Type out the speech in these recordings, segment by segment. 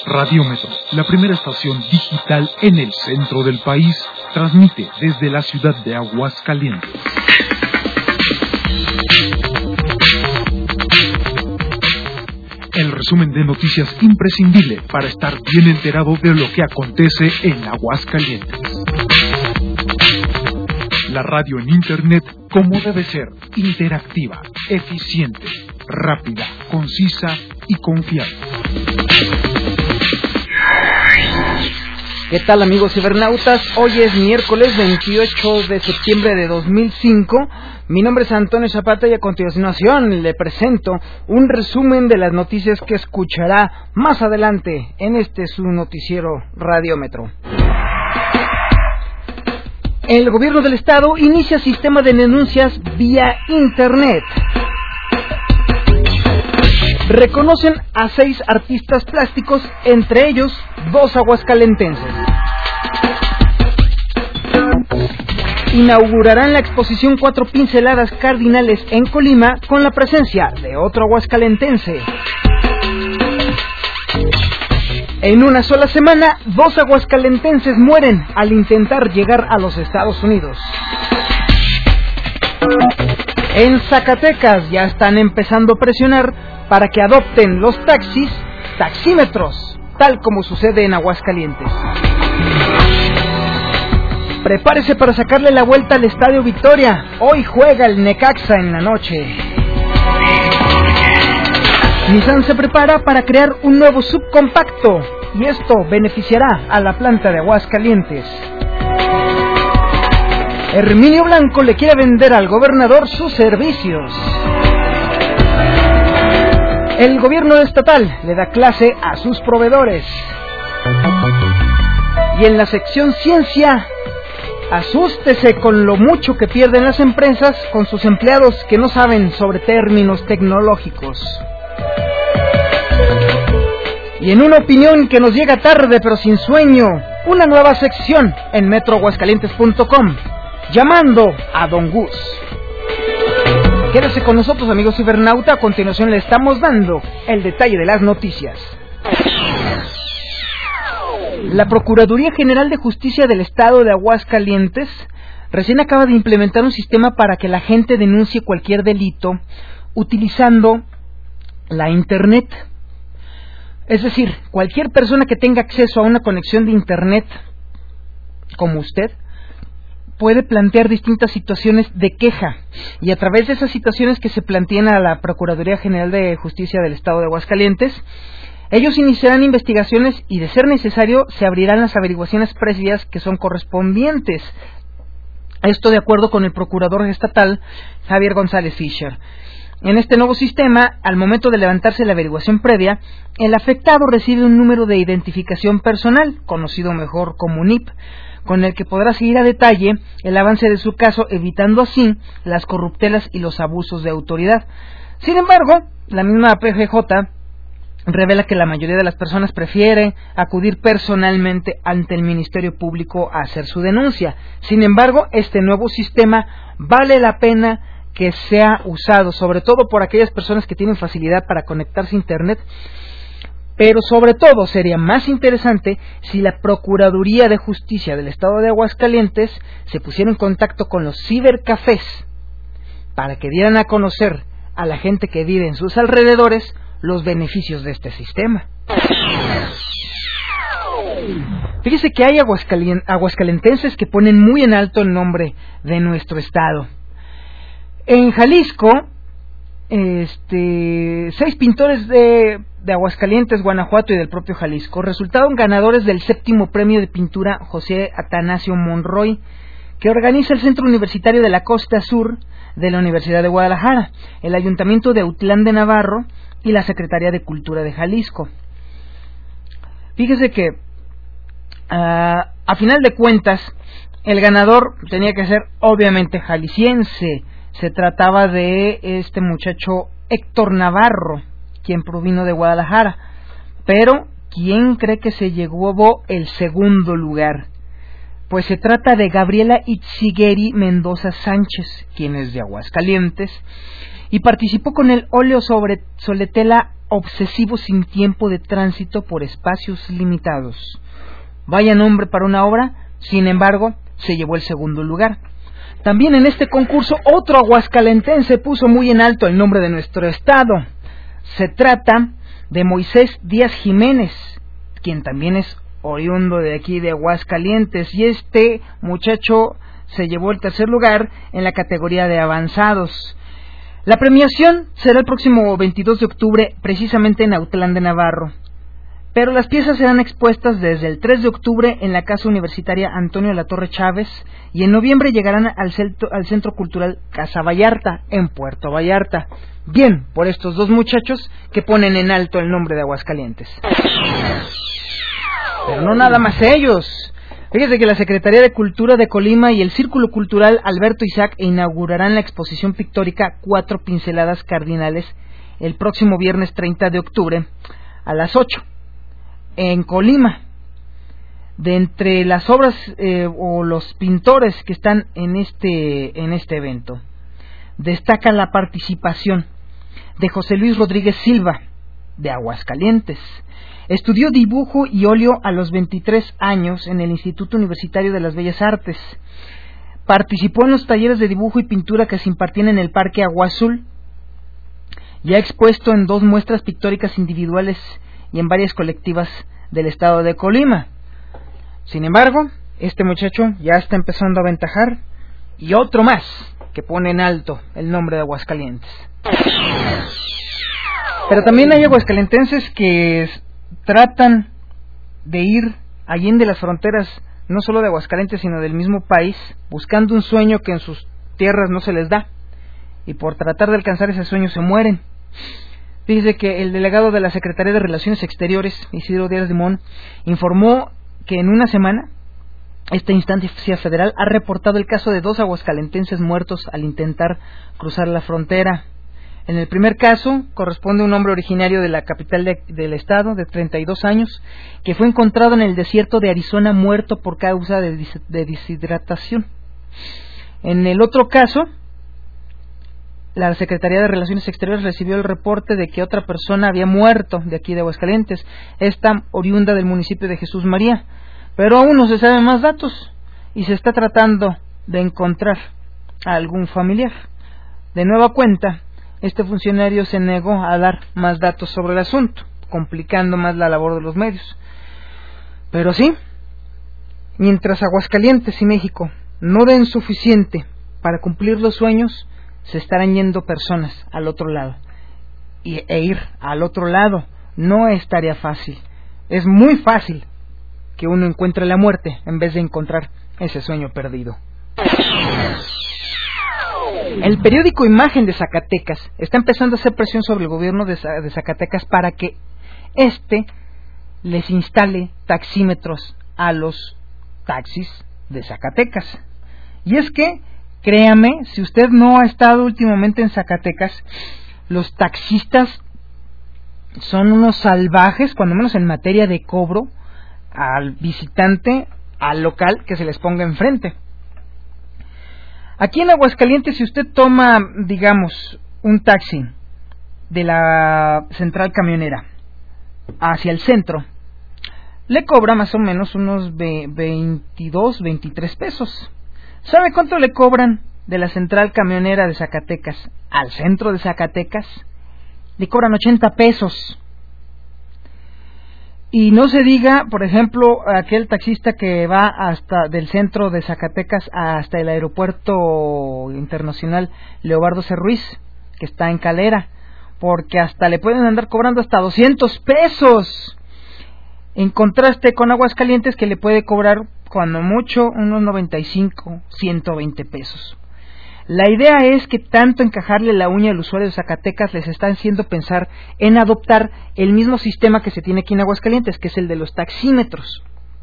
Radiómetro, la primera estación digital en el centro del país, transmite desde la ciudad de Aguascalientes. El resumen de noticias imprescindible para estar bien enterado de lo que acontece en Aguascalientes. La radio en Internet como debe ser, interactiva, eficiente, rápida, concisa y confiable. ¿Qué tal, amigos cibernautas? Hoy es miércoles 28 de septiembre de 2005. Mi nombre es Antonio Zapata y a continuación le presento un resumen de las noticias que escuchará más adelante en su noticiero Radiómetro. El gobierno del estado inicia sistema de denuncias vía internet. Reconocen a 6 artistas plásticos, entre ellos 2 aguascalentenses. Inaugurarán la exposición 4 pinceladas cardinales en Colima con la presencia de otro aguascalentense. En una sola semana, 2 aguascalentenses mueren al intentar llegar a los Estados Unidos. En Zacatecas ya están empezando a presionar para que adopten los taxímetros, tal como sucede en Aguascalientes. Prepárese para sacarle la vuelta al Estadio Victoria. Hoy juega el Necaxa en la noche. Nissan se prepara para crear un nuevo subcompacto y esto beneficiará a la planta de Aguascalientes. Herminio Blanco le quiere vender al gobernador sus servicios. El gobierno estatal le da clase a sus proveedores. Y en la sección ciencia, asústese con lo mucho que pierden las empresas con sus empleados que no saben sobre términos tecnológicos. Y en una opinión que nos llega tarde pero sin sueño, una nueva sección en metroaguascalientes.com, llamando a Don Gus. Quédese con nosotros, amigos cibernauta. A continuación le estamos dando el detalle de las noticias. La Procuraduría General de Justicia del Estado de Aguascalientes recién acaba de implementar un sistema para que la gente denuncie cualquier delito utilizando la Internet. Es decir, cualquier persona que tenga acceso a una conexión de Internet, como usted, puede plantear distintas situaciones de queja, y a través de esas situaciones que se plantean a la Procuraduría General de Justicia del Estado de Aguascalientes, ellos iniciarán investigaciones y, de ser necesario, se abrirán las averiguaciones previas que son correspondientes. Esto de acuerdo con el procurador estatal Javier González Fischer. En este nuevo sistema, al momento de levantarse la averiguación previa, el afectado recibe un número de identificación personal, conocido mejor como NIP, con el que podrá seguir a detalle el avance de su caso, evitando así las corruptelas y los abusos de autoridad. Sin embargo, la misma PGJ revela que la mayoría de las personas prefiere acudir personalmente ante el Ministerio Público a hacer su denuncia. Sin embargo, este nuevo sistema vale la pena que sea usado, sobre todo por aquellas personas que tienen facilidad para conectarse a Internet. Pero sobre todo sería más interesante si la Procuraduría de Justicia del Estado de Aguascalientes se pusiera en contacto con los cibercafés para que dieran a conocer a la gente que vive en sus alrededores los beneficios de este sistema. Fíjese que hay aguascalentenses que ponen muy en alto el nombre de nuestro estado. En Jalisco, 6 pintores de Aguascalientes, Guanajuato y del propio Jalisco resultaron ganadores del 7º premio de pintura José Atanasio Monroy, que organiza el Centro Universitario de la Costa Sur de la Universidad de Guadalajara, el Ayuntamiento de Autlán de Navarro y la Secretaría de Cultura de Jalisco. Fíjese que a final de cuentas el ganador tenía que ser obviamente jalisciense. Se trataba de este muchacho Héctor Navarro, quien provino de Guadalajara. Pero, ¿quién cree que se llevó el segundo lugar? Pues se trata de Gabriela Itzigueri Mendoza Sánchez, quien es de Aguascalientes, y participó con el óleo sobre tela Obsesivo sin tiempo de tránsito por espacios limitados. Vaya nombre para una obra, sin embargo, se llevó el segundo lugar. También en este concurso otro aguascalentense puso muy en alto el nombre de nuestro estado. Se trata de Moisés Díaz Jiménez, quien también es oriundo de aquí de Aguascalientes, y este muchacho se llevó el tercer lugar en la categoría de avanzados. La premiación será el próximo 22 de octubre, precisamente en Autlán de Navarro, pero las piezas serán expuestas desde el 3 de octubre en la Casa Universitaria Antonio de la Torre Chávez, y en noviembre llegarán al Centro Cultural Casa Vallarta, en Puerto Vallarta. Bien, por estos dos muchachos que ponen en alto el nombre de Aguascalientes. Pero no nada más ellos. Fíjese que la Secretaría de Cultura de Colima y el Círculo Cultural Alberto Isaac inaugurarán la exposición pictórica 4 pinceladas cardinales el próximo viernes 30 de octubre a las 8 en Colima. De entre las obras o los pintores que están en este evento, destaca la participación de José Luis Rodríguez Silva, de Aguascalientes. Estudió dibujo y óleo a los 23 años en el Instituto Universitario de las Bellas Artes. Participó en los talleres de dibujo y pintura que se impartían en el Parque Agua Azul. Y ha expuesto en 2 muestras pictóricas individuales y en varias colectivas del estado de Colima. Sin embargo, este muchacho ya está empezando a aventajar, y otro más que pone en alto el nombre de Aguascalientes. Pero también hay aguascalentenses que tratan de ir allende las fronteras, no solo de Aguascalientes, sino del mismo país, buscando un sueño que en sus tierras no se les da, y por tratar de alcanzar ese sueño se mueren. Fíjese que el delegado de la Secretaría de Relaciones Exteriores, Isidro Díaz de Mon, informó que en una semana esta instancia federal ha reportado el caso de 2 aguascalentenses muertos al intentar cruzar la frontera. En el primer caso corresponde a un hombre originario de la capital del estado, de 32 años, que fue encontrado en el desierto de Arizona muerto por causa de deshidratación. En el otro caso, la Secretaría de Relaciones Exteriores recibió el reporte de que otra persona había muerto de aquí de Aguascalientes, esta oriunda del municipio de Jesús María, pero aún no se saben más datos y se está tratando de encontrar a algún familiar. De nueva cuenta, este funcionario se negó a dar más datos sobre el asunto, complicando más la labor de los medios. Pero sí, mientras Aguascalientes y México no den suficiente para cumplir los sueños, se estarán yendo personas al otro lado. E ir al otro lado no es tarea fácil. Es muy fácil que uno encuentre la muerte en vez de encontrar ese sueño perdido. El periódico Imagen de Zacatecas está empezando a hacer presión sobre el gobierno de Zacatecas para que les instale taxímetros a los taxis de Zacatecas. Y es que, créame, si usted no ha estado últimamente en Zacatecas, los taxistas son unos salvajes, cuando menos en materia de cobro al visitante, al local que se les ponga enfrente. Aquí en Aguascalientes, si usted toma, digamos, un taxi de la central camionera hacia el centro, le cobra más o menos unos 22, 23 pesos. ¿Sabe cuánto le cobran de la central camionera de Zacatecas al centro de Zacatecas? Le cobran 80 pesos. Y no se diga, por ejemplo, aquel taxista que va hasta del centro de Zacatecas hasta el aeropuerto internacional Leobardo C. Ruiz, que está en Calera, porque hasta le pueden andar cobrando hasta 200 pesos. En contraste con Aguascalientes, que le puede cobrar cuando mucho unos 95, 120 pesos. La idea es que tanto encajarle la uña al usuario de Zacatecas les está haciendo pensar en adoptar el mismo sistema que se tiene aquí en Aguascalientes, que es el de los taxímetros.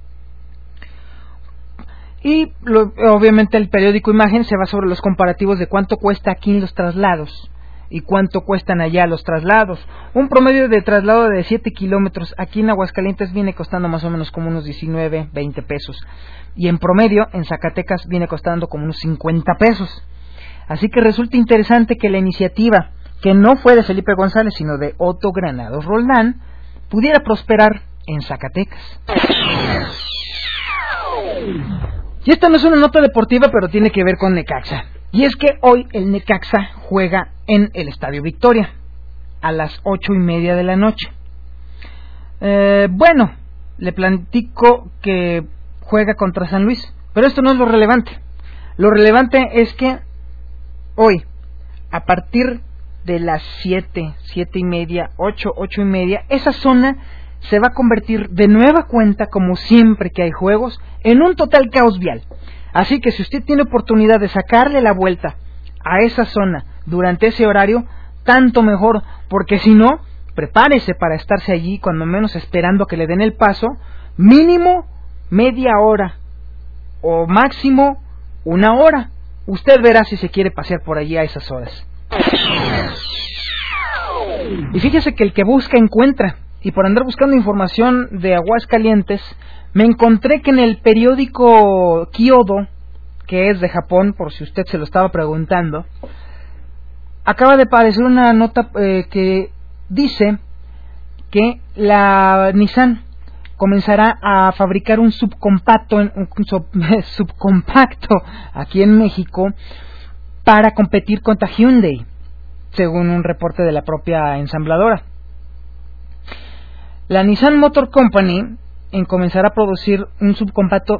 Y obviamente el periódico Imagen se va sobre los comparativos de cuánto cuesta aquí los traslados y cuánto cuestan allá los traslados. Un promedio de traslado de 7 kilómetros aquí en Aguascalientes viene costando más o menos como unos 19, 20 pesos. Y en promedio en Zacatecas viene costando como unos 50 pesos. Así que resulta interesante que la iniciativa, que no fue de Felipe González, sino de Otto Granados Roldán, pudiera prosperar en Zacatecas. Y esta no es una nota deportiva, pero tiene que ver con Necaxa. Y es que hoy el Necaxa juega en el Estadio Victoria, a las 8:30 de la noche. Bueno, le platico que juega contra San Luis, pero esto no es lo relevante. Lo relevante es que hoy, a partir de las 7:30, 8:30, esa zona se va a convertir de nueva cuenta, como siempre que hay juegos, en un total caos vial. Así que si usted tiene oportunidad de sacarle la vuelta a esa zona durante ese horario, tanto mejor, porque si no, prepárese para estarse allí, cuando menos esperando que le den el paso, mínimo media hora o máximo una hora. Usted verá si se quiere pasear por allí a esas horas. Y fíjese que el que busca encuentra. Y por andar buscando información de Aguascalientes, me encontré que en el periódico Kyodo, que es de Japón, por si usted se lo estaba preguntando, acaba de aparecer una nota que dice que la Nissan comenzará a fabricar un subcompacto aquí en México para competir contra Hyundai, según un reporte de la propia ensambladora. La Nissan Motor Company comenzará a producir un subcompacto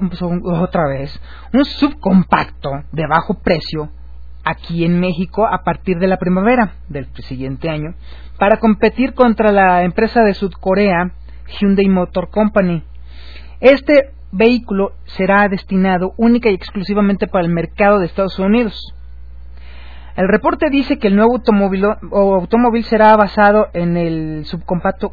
de bajo precio aquí en México a partir de la primavera del siguiente año, para competir contra la empresa de Sudcorea Hyundai Motor Company. Este vehículo será destinado única y exclusivamente para el mercado de Estados Unidos. El reporte dice que el nuevo automóvil será basado en el subcompacto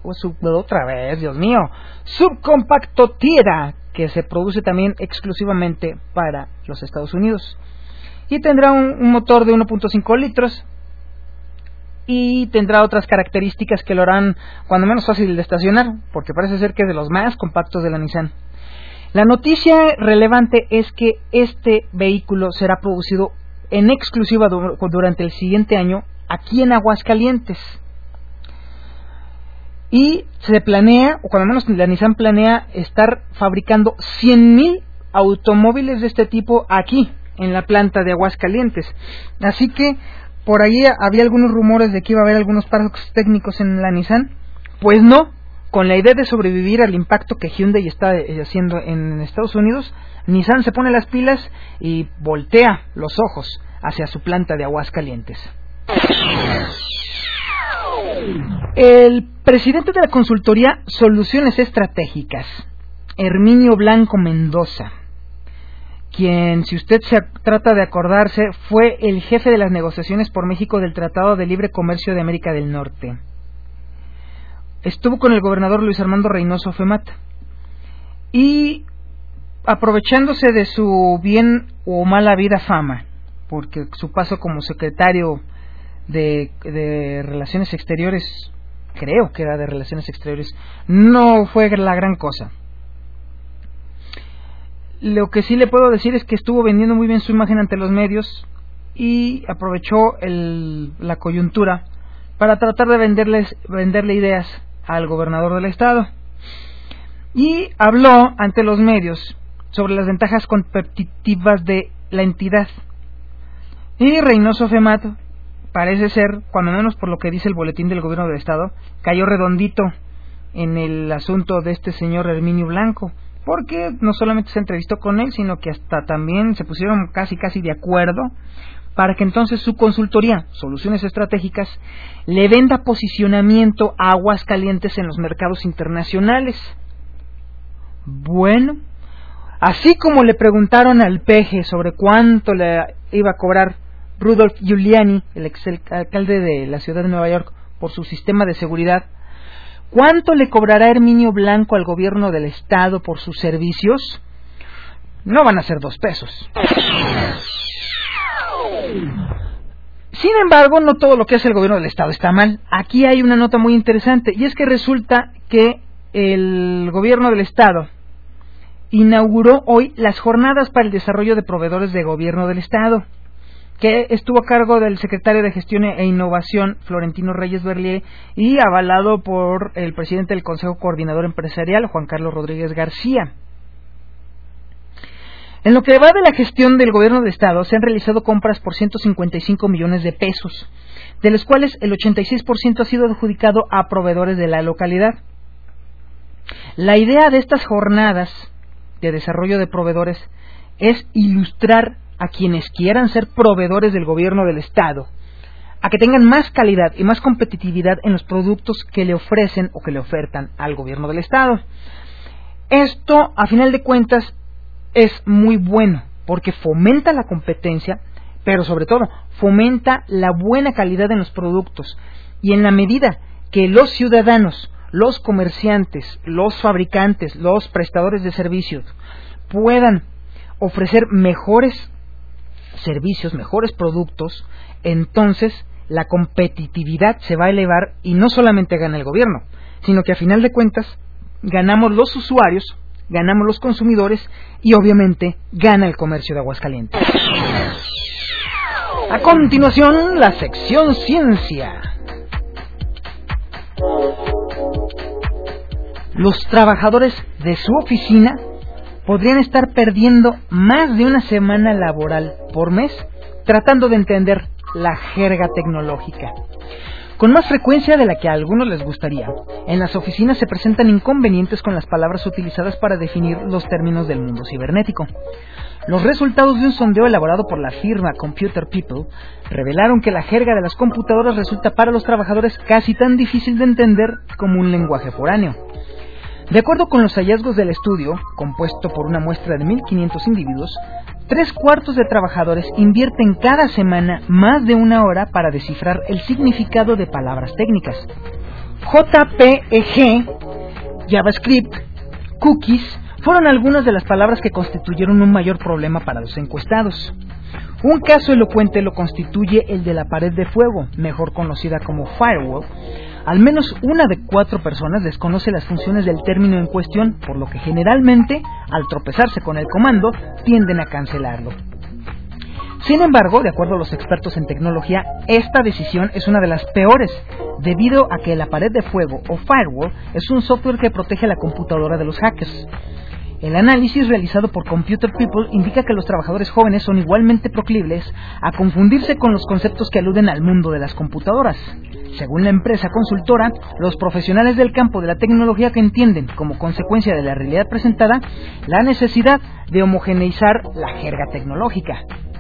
Tiera, que se produce también exclusivamente para los Estados Unidos. Y tendrá un motor de 1.5 litros y tendrá otras características que lo harán cuando menos fácil de estacionar, porque parece ser que es de los más compactos de la Nissan. La noticia relevante es que este vehículo será producido en exclusiva durante el siguiente año aquí en Aguascalientes. Y se planea, o cuando menos la Nissan planea, estar fabricando 100,000 automóviles de este tipo aquí, en la planta de Aguascalientes. Así que por ahí había algunos rumores de que iba a haber algunos paros técnicos en la Nissan. Pues no, con la idea de sobrevivir al impacto que Hyundai está haciendo en Estados Unidos, Nissan se pone las pilas y voltea los ojos hacia su planta de Aguascalientes. El presidente de la consultoría Soluciones Estratégicas, Herminio Blanco Mendoza, quien, si usted se trata de acordarse, fue el jefe de las negociaciones por México del Tratado de Libre Comercio de América del Norte, estuvo con el gobernador Luis Armando Reynoso Femata, y aprovechándose de su bien o mala vida fama, porque su paso como secretario de Relaciones Exteriores, creo que era de Relaciones Exteriores, no fue la gran cosa. Lo que sí le puedo decir es que estuvo vendiendo muy bien su imagen ante los medios y aprovechó la coyuntura para tratar de venderle ideas al gobernador del estado. Y habló ante los medios sobre las ventajas competitivas de la entidad. Y Reynoso Femato, parece ser, cuando menos por lo que dice el boletín del gobierno del estado, cayó redondito en el asunto de este señor Herminio Blanco, porque no solamente se entrevistó con él, sino que hasta también se pusieron casi de acuerdo para que entonces su consultoría, Soluciones Estratégicas, le venda posicionamiento a Aguascalientes en los mercados internacionales. Bueno, así como le preguntaron al Peje sobre cuánto le iba a cobrar Rudolph Giuliani, el exalcalde de la ciudad de Nueva York, por su sistema de seguridad, ¿cuánto le cobrará Herminio Blanco al gobierno del estado por sus servicios? No van a ser 2 pesos. Sin embargo, no todo lo que hace el gobierno del estado está mal. Aquí hay una nota muy interesante, y es que resulta que el gobierno del estado inauguró hoy las jornadas para el desarrollo de proveedores de gobierno del estado. que estuvo a cargo del secretario de Gestión e Innovación, Florentino Reyes Berlier, y avalado por el presidente del Consejo Coordinador Empresarial, Juan Carlos Rodríguez García. En lo que va de la gestión del gobierno del Estado, se han realizado compras por 155 millones de pesos, de los cuales el 86% ha sido adjudicado a proveedores de la localidad. La idea de estas jornadas de desarrollo de proveedores es ilustrar a quienes quieran ser proveedores del gobierno del Estado, a que tengan más calidad y más competitividad en los productos que le ofrecen o que le ofertan al gobierno del Estado. Esto, a final de cuentas, es muy bueno, porque fomenta la competencia, pero sobre todo fomenta la buena calidad en los productos, y en la medida que los ciudadanos, los comerciantes, los fabricantes, los prestadores de servicios puedan ofrecer mejores servicios, mejores productos, entonces la competitividad se va a elevar, y no solamente gana el gobierno, sino que a final de cuentas ganamos los usuarios, ganamos los consumidores y obviamente gana el comercio de Aguascalientes. A continuación, la sección Ciencia. Los trabajadores de su oficina podrían estar perdiendo más de una semana laboral por mes tratando de entender la jerga tecnológica. Con más frecuencia de la que a algunos les gustaría, en las oficinas se presentan inconvenientes con las palabras utilizadas para definir los términos del mundo cibernético. Los resultados de un sondeo elaborado por la firma Computer People revelaron que la jerga de las computadoras resulta para los trabajadores casi tan difícil de entender como un lenguaje foráneo. De acuerdo con los hallazgos del estudio, compuesto por una muestra de 1.500 individuos, 3/4 de trabajadores invierten cada semana más de una hora para descifrar el significado de palabras técnicas. JPEG, JavaScript, cookies fueron algunas de las palabras que constituyeron un mayor problema para los encuestados. Un caso elocuente lo constituye el de la pared de fuego, mejor conocida como firewall. Al menos una de 4 personas desconoce las funciones del término en cuestión, por lo que generalmente, al tropezarse con el comando, tienden a cancelarlo. Sin embargo, de acuerdo a los expertos en tecnología, esta decisión es una de las peores, debido a que la pared de fuego o firewall es un software que protege la computadora de los hackers. El análisis realizado por Computer People indica que los trabajadores jóvenes son igualmente proclives a confundirse con los conceptos que aluden al mundo de las computadoras. Según la empresa consultora, los profesionales del campo de la tecnología que entienden, como consecuencia de la realidad presentada, la necesidad de homogeneizar la jerga tecnológica.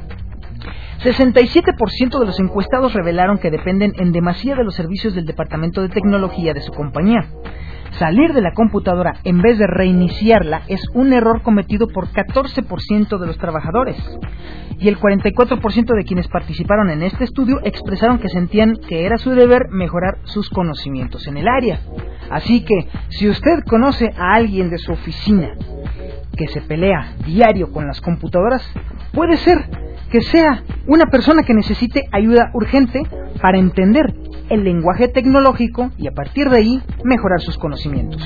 67% de los encuestados revelaron que dependen en demasía de los servicios del departamento de tecnología de su compañía. Salir de la computadora en vez de reiniciarla es un error cometido por 14% de los trabajadores. Y el 44% de quienes participaron en este estudio expresaron que sentían que era su deber mejorar sus conocimientos en el área. Así que, si usted conoce a alguien de su oficina que se pelea diario con las computadoras, puede ser que sea una persona que necesite ayuda urgente para entender el lenguaje tecnológico y a partir de ahí mejorar sus conocimientos.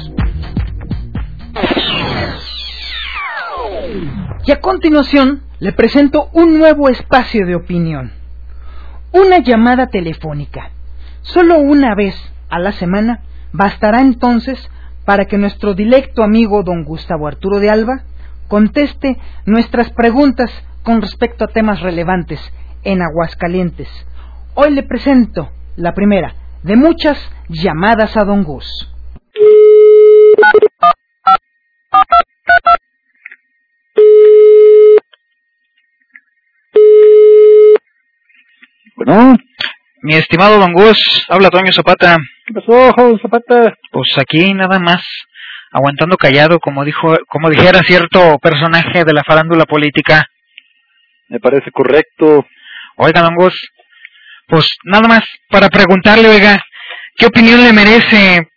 Y a continuación le presento un nuevo espacio de opinión. Una llamada telefónica. Solo una vez a la semana bastará entonces para que nuestro dilecto amigo don Gustavo Arturo de Alba conteste nuestras preguntas con respecto a temas relevantes en Aguascalientes. Hoy le presento la primera de muchas llamadas a don Gus. Bueno, Mi estimado don Gus, habla Toño Zapata. ¿qué pasó, joven Zapata? Pues aquí nada más, aguantando callado, como dijera cierto personaje de la farándula política. Me parece correcto. Oiga, don Gus, pues nada más para preguntarle, oiga, ¿qué opinión le merece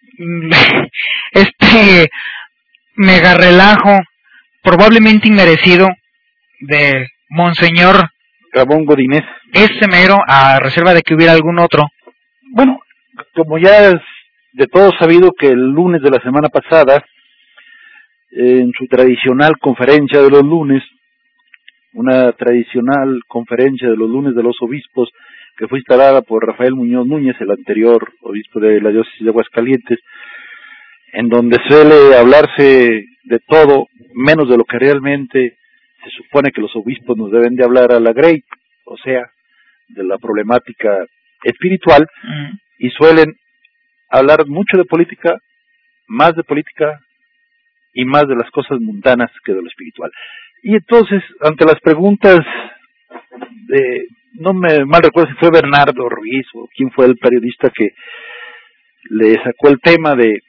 este mega relajo, probablemente inmerecido, de Monseñor Ramón Godínez. ese mero, a reserva de que hubiera algún otro? Bueno, como ya es de todo sabido que el lunes de la semana pasada, en su tradicional conferencia de los lunes, una tradicional conferencia de los lunes de los obispos que fue instalada por Rafael Muñoz Núñez, el anterior obispo de la diócesis de Aguascalientes, en donde suele hablarse de todo, menos de lo que realmente se supone que los obispos nos deben de hablar a la grey, o sea, de la problemática espiritual, y suelen hablar mucho de política, más de política y más de las cosas mundanas que de lo espiritual. Y entonces, ante las preguntas de, no me mal recuerdo si fue Bernardo Ruiz o quién fue el periodista que le sacó el tema de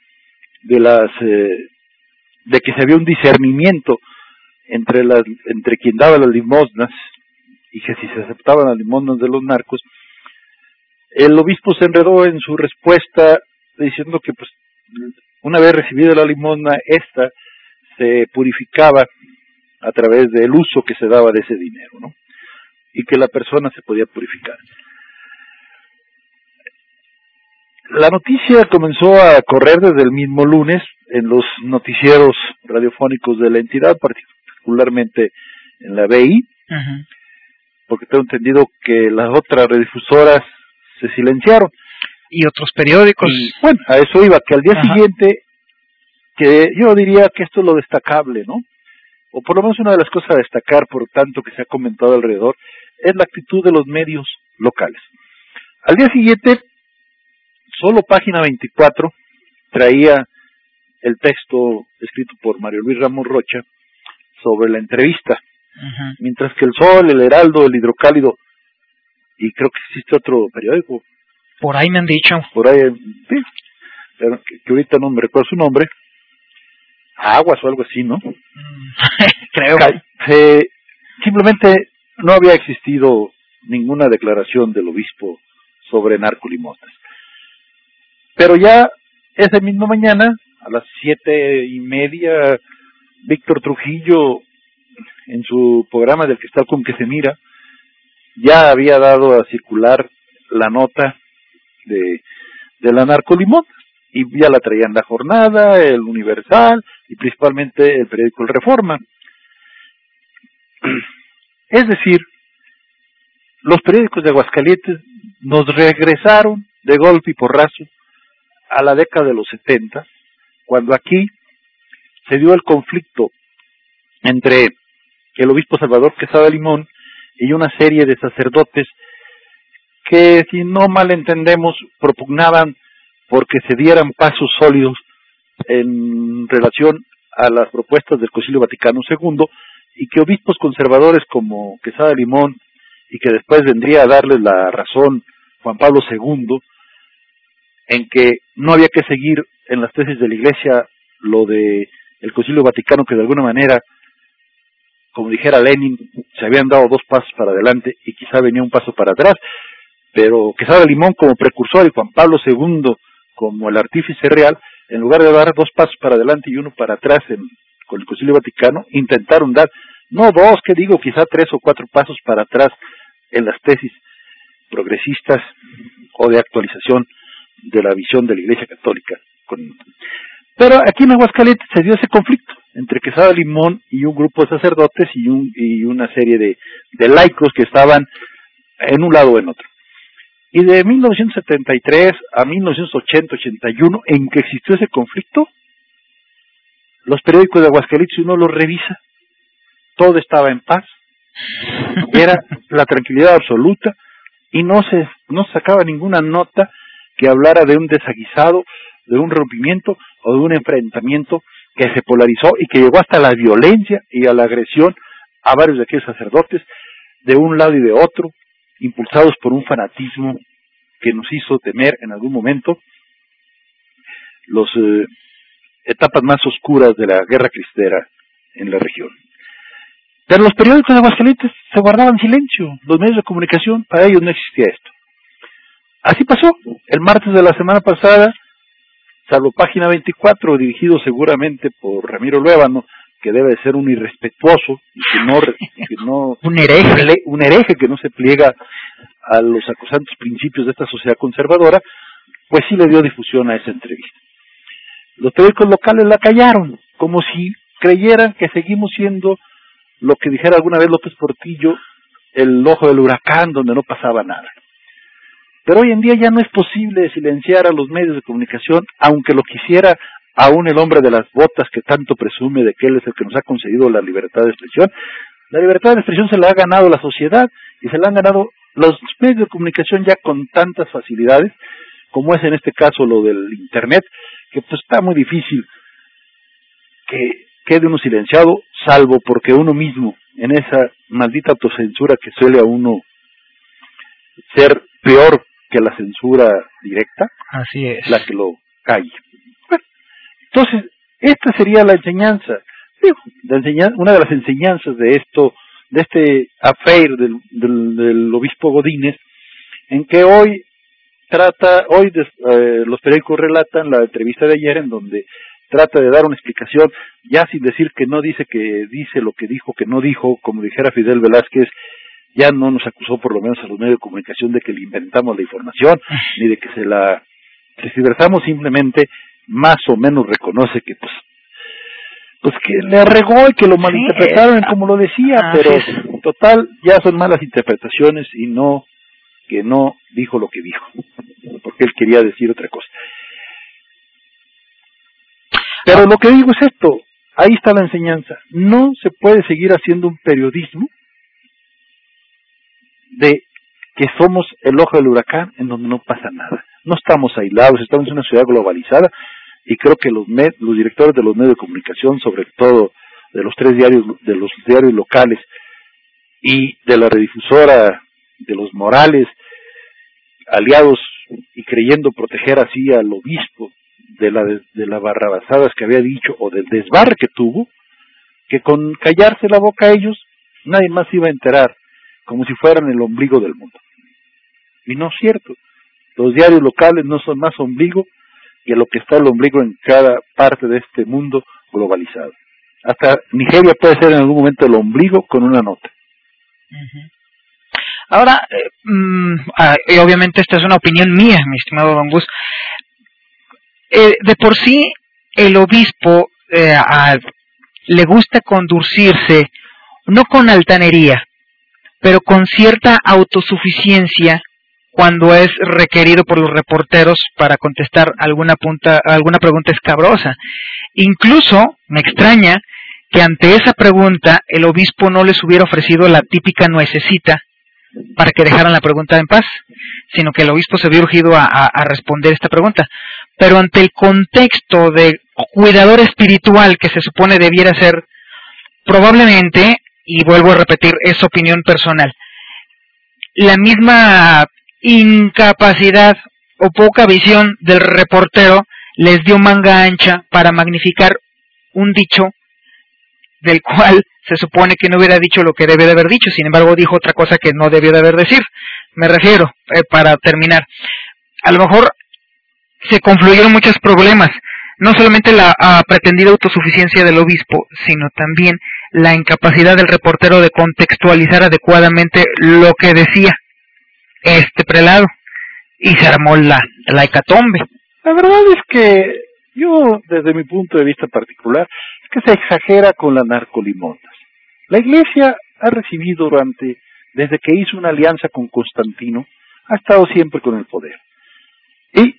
que se había un discernimiento entre quien daba las limosnas y que si se aceptaban las limosnas de los narcos, el obispo se enredó en su respuesta diciendo que pues una vez recibida la limosna, esta se purificaba a través del uso que se daba de ese dinero, ¿no? Y que la persona se podía purificar. La noticia comenzó a correr desde el mismo lunes en los noticieros radiofónicos de la entidad, particularmente en la BI, porque tengo entendido que las otras radiodifusoras se silenciaron. Y otros periódicos. Y, bueno, a eso iba, que al día siguiente, que yo diría que esto es lo destacable, ¿no? O por lo menos una de las cosas a destacar, por tanto que se ha comentado alrededor, es la actitud de los medios locales. Al día siguiente, solo Página 24 traía el texto escrito por Mario Luis Ramos Rocha sobre la entrevista, mientras que El Sol, El Heraldo, El Hidrocálido, y creo que existe otro periódico. Por ahí me han dicho. Por ahí, sí, pero que ahorita no me recuerdo su nombre, Aguas o algo así, ¿no? Creo. Simplemente no había existido ninguna declaración del obispo sobre narcolimosnas. Pero ya esa misma mañana, a las 7:30, Víctor Trujillo, en su programa del Cristal con que se mira, ya había dado a circular la nota de la narcolimosna, y ya la traían La Jornada, El Universal, y principalmente el periódico El Reforma. Es decir, los periódicos de Aguascalientes nos regresaron de golpe y porrazo a la década de los 70, cuando aquí se dio el conflicto entre el obispo Salvador Quesada Limón y una serie de sacerdotes que, si no mal entendemos, propugnaban porque se dieran pasos sólidos en relación a las propuestas del Concilio Vaticano II, y que obispos conservadores como Quesada Limón, y que después vendría a darles la razón Juan Pablo II, en que no había que seguir en las tesis de la Iglesia lo de el Concilio Vaticano, que de alguna manera, como dijera Lenin, se habían dado 2 pasos para adelante y quizá venía un paso para atrás, pero Quesada Limón como precursor y Juan Pablo II como el artífice real, en lugar de dar 2 pasos para adelante y 1 para atrás con el Concilio Vaticano, intentaron dar, no 2, que digo, quizá 3 o 4 pasos para atrás en las tesis progresistas o de actualización de la visión de la Iglesia Católica. Pero aquí en Aguascalientes se dio ese conflicto entre Quesada Limón y un grupo de sacerdotes y una serie de laicos que estaban en un lado o en otro. Y de 1973 a 1980-81, en que existió ese conflicto, los periódicos de Aguascalientes, si uno los revisa, todo estaba en paz, era la tranquilidad absoluta, y no sacaba ninguna nota que hablara de un desaguisado, de un rompimiento o de un enfrentamiento que se polarizó y que llegó hasta la violencia y a la agresión a varios de aquellos sacerdotes, de un lado y de otro, impulsados por un fanatismo que nos hizo temer en algún momento las etapas más oscuras de la guerra cristera en la región. Pero los periódicos de Aguascalientes se guardaban silencio, los medios de comunicación, para ellos no existía esto. Así pasó, el martes de la semana pasada, salvo Página 24, dirigido seguramente por Ramiro Luébano, que debe de ser un irrespetuoso, y que no un hereje que no se pliega a los sacrosantos principios de esta sociedad conservadora, pues sí le dio difusión a esa entrevista. Los periódicos locales la callaron, como si creyeran que seguimos siendo lo que dijera alguna vez López Portillo, el ojo del huracán donde no pasaba nada. Pero hoy en día ya no es posible silenciar a los medios de comunicación, aunque lo quisiera aún el hombre de las botas que tanto presume de que él es el que nos ha concedido la libertad de expresión. La libertad de expresión se la ha ganado la sociedad y se la han ganado los medios de comunicación ya con tantas facilidades, como es en este caso lo del Internet, que pues está muy difícil que quede uno silenciado, salvo porque uno mismo, en esa maldita autocensura que suele a uno ser peor que la censura directa, así es, la que lo calle. Bueno, entonces, esta sería la enseñanza. Una de las enseñanzas de esto, de este affair del obispo Godínez, en que hoy los periódicos relatan la entrevista de ayer en donde trata de dar una explicación, ya sin decir que no dice lo que dijo, que no dijo, como dijera Fidel Velázquez, ya no nos acusó por lo menos a los medios de comunicación de que le inventamos la información, ni de que se la tergiversamos, simplemente más o menos reconoce que pues que le regó y que lo malinterpretaron como lo decía, pero total, ya son malas interpretaciones y que no dijo lo que dijo, porque él quería decir otra cosa. Pero lo que digo es esto, ahí está la enseñanza, no se puede seguir haciendo un periodismo de que somos el ojo del huracán en donde no pasa nada. No estamos aislados, estamos en una sociedad globalizada y creo que los directores de los medios de comunicación, sobre todo de los diarios locales y de la redifusora de los Morales, aliados y creyendo proteger así al obispo de las barrabasadas que había dicho o del desbarre que tuvo, que con callarse la boca a ellos nadie más se iba a enterar, como si fueran el ombligo del mundo. Y no es cierto, los diarios locales no son más ombligo que lo que está el ombligo en cada parte de este mundo globalizado. Hasta Nigeria puede ser en algún momento el ombligo con una nota. Ahora, y obviamente esta es una opinión mía, mi estimado Don Gus. De por sí, el obispo le gusta conducirse, no con altanería, pero con cierta autosuficiencia cuando es requerido por los reporteros para contestar alguna pregunta escabrosa. Incluso, me extraña que ante esa pregunta el obispo no les hubiera ofrecido la típica nuececita para que dejaran la pregunta en paz, sino que el obispo se vio urgido a responder esta pregunta. Pero ante el contexto de cuidador espiritual que se supone debiera ser, probablemente, y vuelvo a repetir, es opinión personal, la misma incapacidad o poca visión del reportero les dio manga ancha para magnificar un dicho del cual se supone que no hubiera dicho lo que debe de haber dicho, sin embargo dijo otra cosa que no debió de haber decir. Me refiero, para terminar, a lo mejor se confluyeron muchos problemas, no solamente la pretendida autosuficiencia del obispo, sino también la incapacidad del reportero de contextualizar adecuadamente lo que decía este prelado, y se armó la hecatombe. La verdad es que yo, desde mi punto de vista particular, es que se exagera con las narcolimonas. La Iglesia ha recibido desde que hizo una alianza con Constantino, ha estado siempre con el poder. Y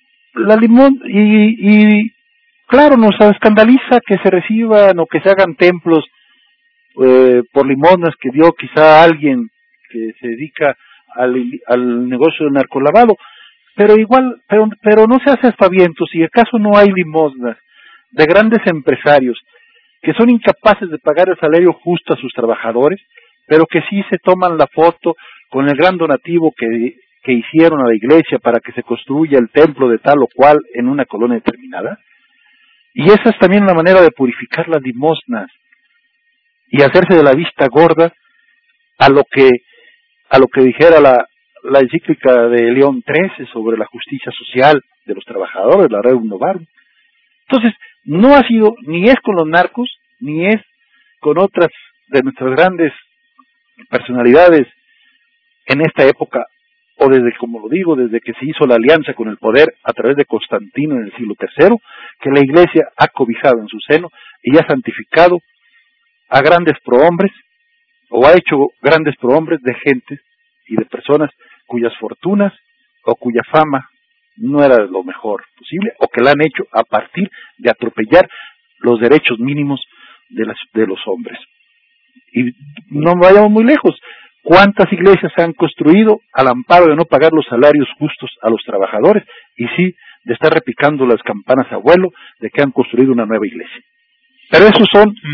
claro, nos escandaliza que se reciban o que se hagan templos por limonas que dio quizá alguien que se dedica al negocio del narcolavado, pero no se hace aspavientos. Si acaso no hay limosnas de grandes empresarios que son incapaces de pagar el salario justo a sus trabajadores, pero que sí se toman la foto con el gran donativo que hicieron a la iglesia para que se construya el templo de tal o cual en una colonia determinada. Y esa es también una manera de purificar las limosnas y hacerse de la vista gorda a lo que dijera la encíclica de León XIII sobre la justicia social de los trabajadores, la Rerum Novarum. Entonces, no ha sido, ni es con los narcos, ni es con otras de nuestras grandes personalidades en esta época, o desde que se hizo la alianza con el poder a través de Constantino en el siglo III, que la Iglesia ha cobijado en su seno y ha santificado a grandes prohombres o ha hecho grandes prohombres de gentes y de personas cuyas fortunas o cuya fama no era lo mejor posible, o que la han hecho a partir de atropellar los derechos mínimos de los hombres. Y no vayamos muy lejos. ¿Cuántas iglesias se han construido al amparo de no pagar los salarios justos a los trabajadores y sí de estar repicando las campanas a vuelo de que han construido una nueva iglesia? Pero esos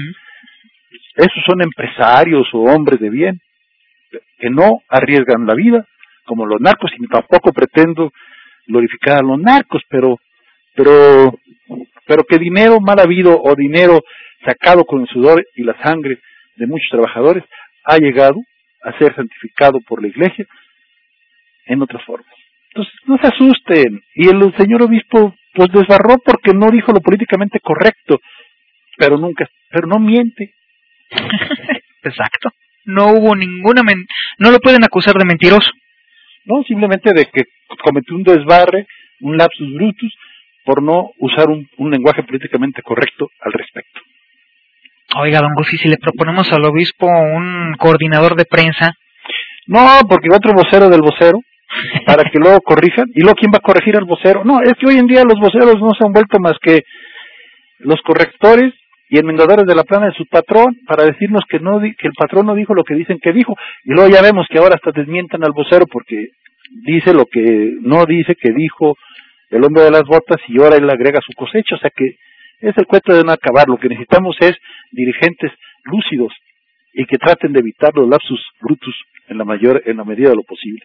son empresarios o hombres de bien que no arriesgan la vida como los narcos, y tampoco pretendo glorificar a los narcos, pero que dinero mal habido o dinero sacado con el sudor y la sangre de muchos trabajadores ha llegado a ser santificado por la iglesia en otras formas. Entonces, no se asusten. Y el señor obispo pues desbarró porque no dijo lo políticamente correcto, pero no miente. Exacto. No hubo no lo pueden acusar de mentiroso. No, simplemente de que cometió un desbarre, un lapsus brutus, por no usar un lenguaje políticamente correcto al respecto. Oiga, don Gus, ¿y si le proponemos al obispo un coordinador de prensa? No, porque otro vocero del vocero, para que luego corrijan. ¿Y luego quién va a corregir al vocero? No, es que hoy en día los voceros no se han vuelto más que los correctores y enmendadores de la plana de su patrón, para decirnos que el patrón no dijo lo que dicen que dijo. Y luego ya vemos que ahora hasta desmientan al vocero porque dice lo que no dice que dijo el hombre de las botas, y ahora él agrega su cosecha. O sea que es el cuento de no acabar. Lo que necesitamos es dirigentes lúcidos y que traten de evitar los lapsus brutus en la medida de lo posible.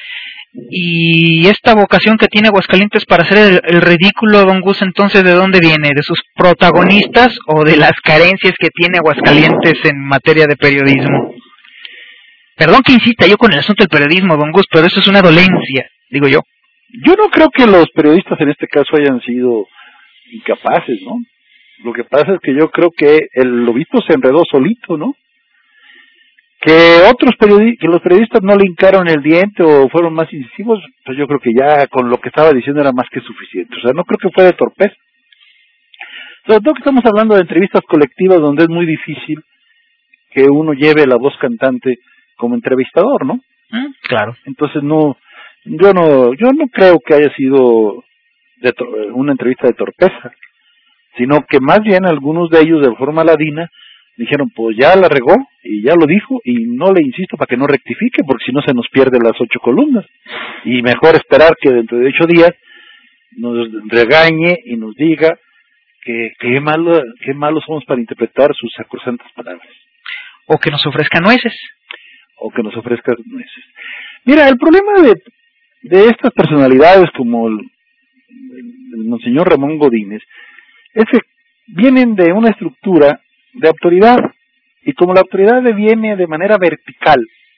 Y esta vocación que tiene Aguascalientes para hacer el ridículo, don Gus, entonces, ¿de dónde viene? ¿De sus protagonistas o de las carencias que tiene Aguascalientes en materia de periodismo? Perdón que insista yo con el asunto del periodismo, don Gus, pero eso es una dolencia, digo yo. Yo no creo que los periodistas en este caso hayan sido incapaces, ¿no? Lo que pasa es que yo creo que el obispo se enredó solito, ¿no? Que los periodistas no le hincaron el diente o fueron más incisivos, pues yo creo que ya con lo que estaba diciendo era más que suficiente. O sea, no creo que fue de torpeza. Sobre todo que estamos hablando de entrevistas colectivas donde es muy difícil que uno lleve la voz cantante como entrevistador, ¿no? Claro. Entonces yo no creo que haya sido una entrevista de torpeza, sino que más bien algunos de ellos de forma ladina dijeron, pues ya la regó y ya lo dijo y no le insisto para que no rectifique, porque si no se nos pierden las 8 columnas, y mejor esperar que dentro de 8 días nos regañe y nos diga que qué malos somos para interpretar sus sacrosantas palabras. O que nos ofrezca nueces. Mira, el problema de estas personalidades como el monseñor Ramón Godínez es que vienen de una estructura de autoridad, y como la autoridad viene de manera vertical,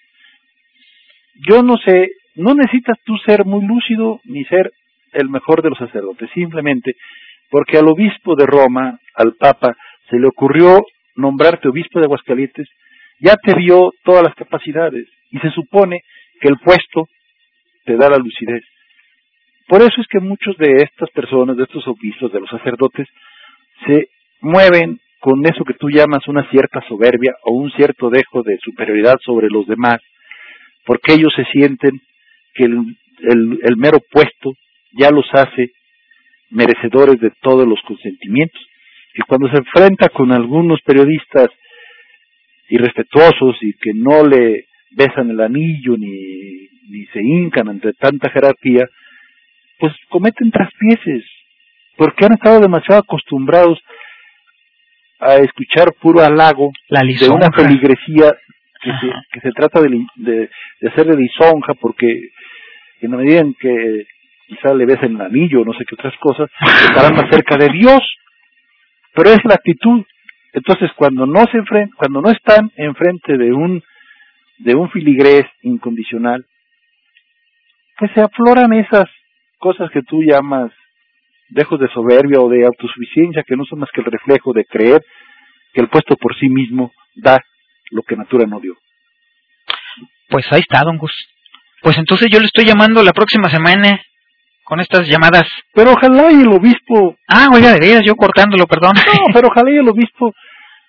yo no sé, no necesitas tú ser muy lúcido ni ser el mejor de los sacerdotes, simplemente porque al obispo de Roma, al Papa, se le ocurrió nombrarte obispo de Aguascalientes, ya te vio todas las capacidades, y se supone que el puesto te da la lucidez. Por eso es que muchos de estas personas, de estos obispos, de los sacerdotes, se mueven con eso que tú llamas una cierta soberbia o un cierto dejo de superioridad sobre los demás, porque ellos se sienten que el mero puesto ya los hace merecedores de todos los consentimientos. Y cuando se enfrenta con algunos periodistas irrespetuosos y que no le besan el anillo ni se hincan ante tanta jerarquía, pues cometen traspieces, porque han estado demasiado acostumbrados a escuchar puro halago de una feligresía que se trata de hacerle lisonja, porque en la medida en que quizá le besen el anillo o no sé qué otras cosas, estarán más cerca de Dios. Pero es la actitud. Entonces cuando no están enfrente de un filigrés incondicional, pues se afloran esas cosas que tú llamas dejos de soberbia o de autosuficiencia, que no son más que el reflejo de creer que el puesto por sí mismo da lo que natura no dio. Pues ahí está, don Gus. Pues entonces yo le estoy llamando la próxima semana con estas llamadas. Pero ojalá y el obispo... Oiga, de veras, yo cortándolo, perdón. No, pero ojalá y el obispo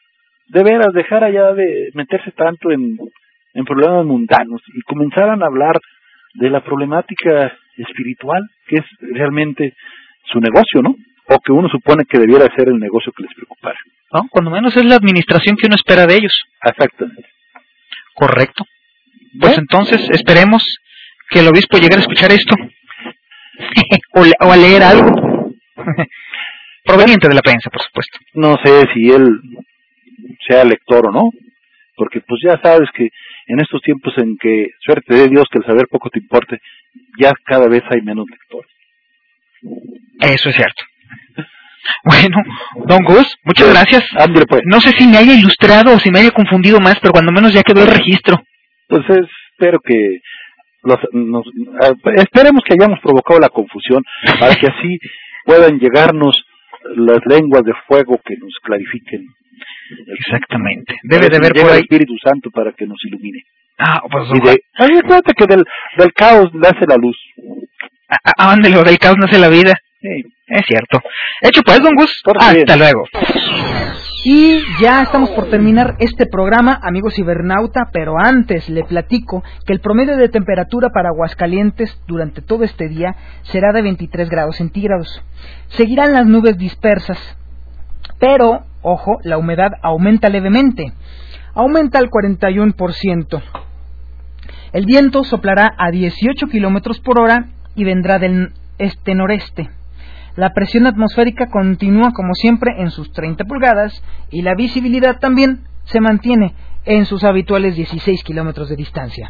de veras dejara ya de meterse tanto en problemas mundanos y comenzaran a hablar de la problemática espiritual, que es realmente su negocio, ¿no? O que uno supone que debiera ser el negocio que les preocupara. ¿No? Cuando menos es la administración que uno espera de ellos. Exactamente. Correcto. Pues entonces esperemos que el obispo llegue a escuchar esto o a leer algo proveniente de la prensa, por supuesto. No sé si él sea lector o no, porque pues ya sabes que en estos tiempos en que, suerte de Dios, que el saber poco te importe, ya cada vez hay menos lectores. Eso es cierto. Bueno, don Gus, muchas gracias. Ándale, pues. No sé si me haya ilustrado o si me haya confundido más, pero cuando menos ya quedó el registro. Entonces, espero que esperemos que hayamos provocado la confusión para que así puedan llegarnos las lenguas de fuego que nos clarifiquen. Exactamente. Debe de haber por ahí el Espíritu Santo para que nos ilumine. Pues acuérdate que del caos nace la luz. Ándale, del caos nace la vida. Sí. Es cierto. Hecho pues, don Gus. Hasta luego. Y ya estamos por terminar este programa, amigos cibernauta, pero antes le platico que el promedio de temperatura para Aguascalientes durante todo este día será de 23 grados centígrados. Seguirán las nubes dispersas, pero, ojo, la humedad aumenta levemente. Aumenta al 41%. El viento soplará a 18 kilómetros por hora y vendrá del este-noreste. La presión atmosférica continúa como siempre en sus 30 pulgadas y la visibilidad también se mantiene en sus habituales 16 kilómetros de distancia.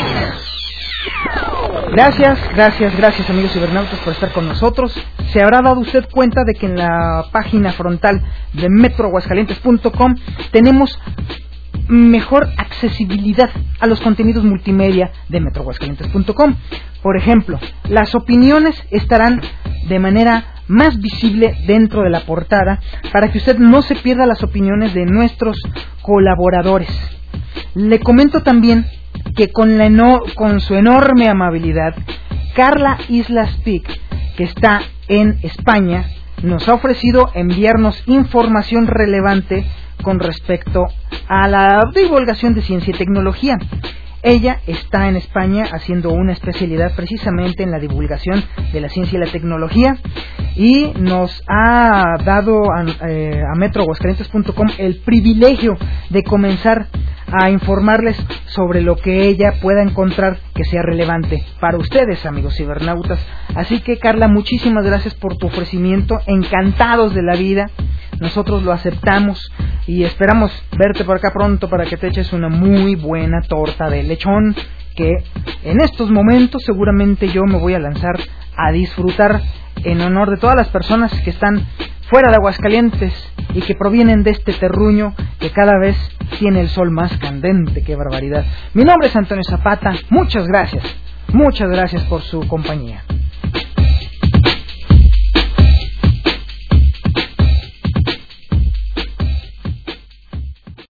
Gracias amigos cibernautas por estar con nosotros. Se habrá dado usted cuenta de que en la página frontal de metroaguascalientes.com tenemos mejor accesibilidad a los contenidos multimedia de metroaguascalientes.com. Por ejemplo, las opiniones estarán de manera más visible dentro de la portada para que usted no se pierda las opiniones de nuestros colaboradores. Le comento también que con su enorme amabilidad, Carla Islas Pic, que está en España, nos ha ofrecido enviarnos información relevante con respecto a la divulgación de ciencia y tecnología. Ella está en España haciendo una especialidad precisamente en la divulgación de la ciencia y la tecnología y nos ha dado a metroaguascalientes.com el privilegio de comenzar a informarles sobre lo que ella pueda encontrar que sea relevante para ustedes, amigos cibernautas. Así que, Carla, muchísimas gracias por tu ofrecimiento, encantados de la vida. Nosotros lo aceptamos y esperamos verte por acá pronto para que te eches una muy buena torta de lechón que en estos momentos seguramente yo me voy a lanzar a disfrutar en honor de todas las personas que están fuera de Aguascalientes y que provienen de este terruño que cada vez tiene el sol más candente. ¡Qué barbaridad! Mi nombre es Antonio Zapata. Muchas gracias por su compañía.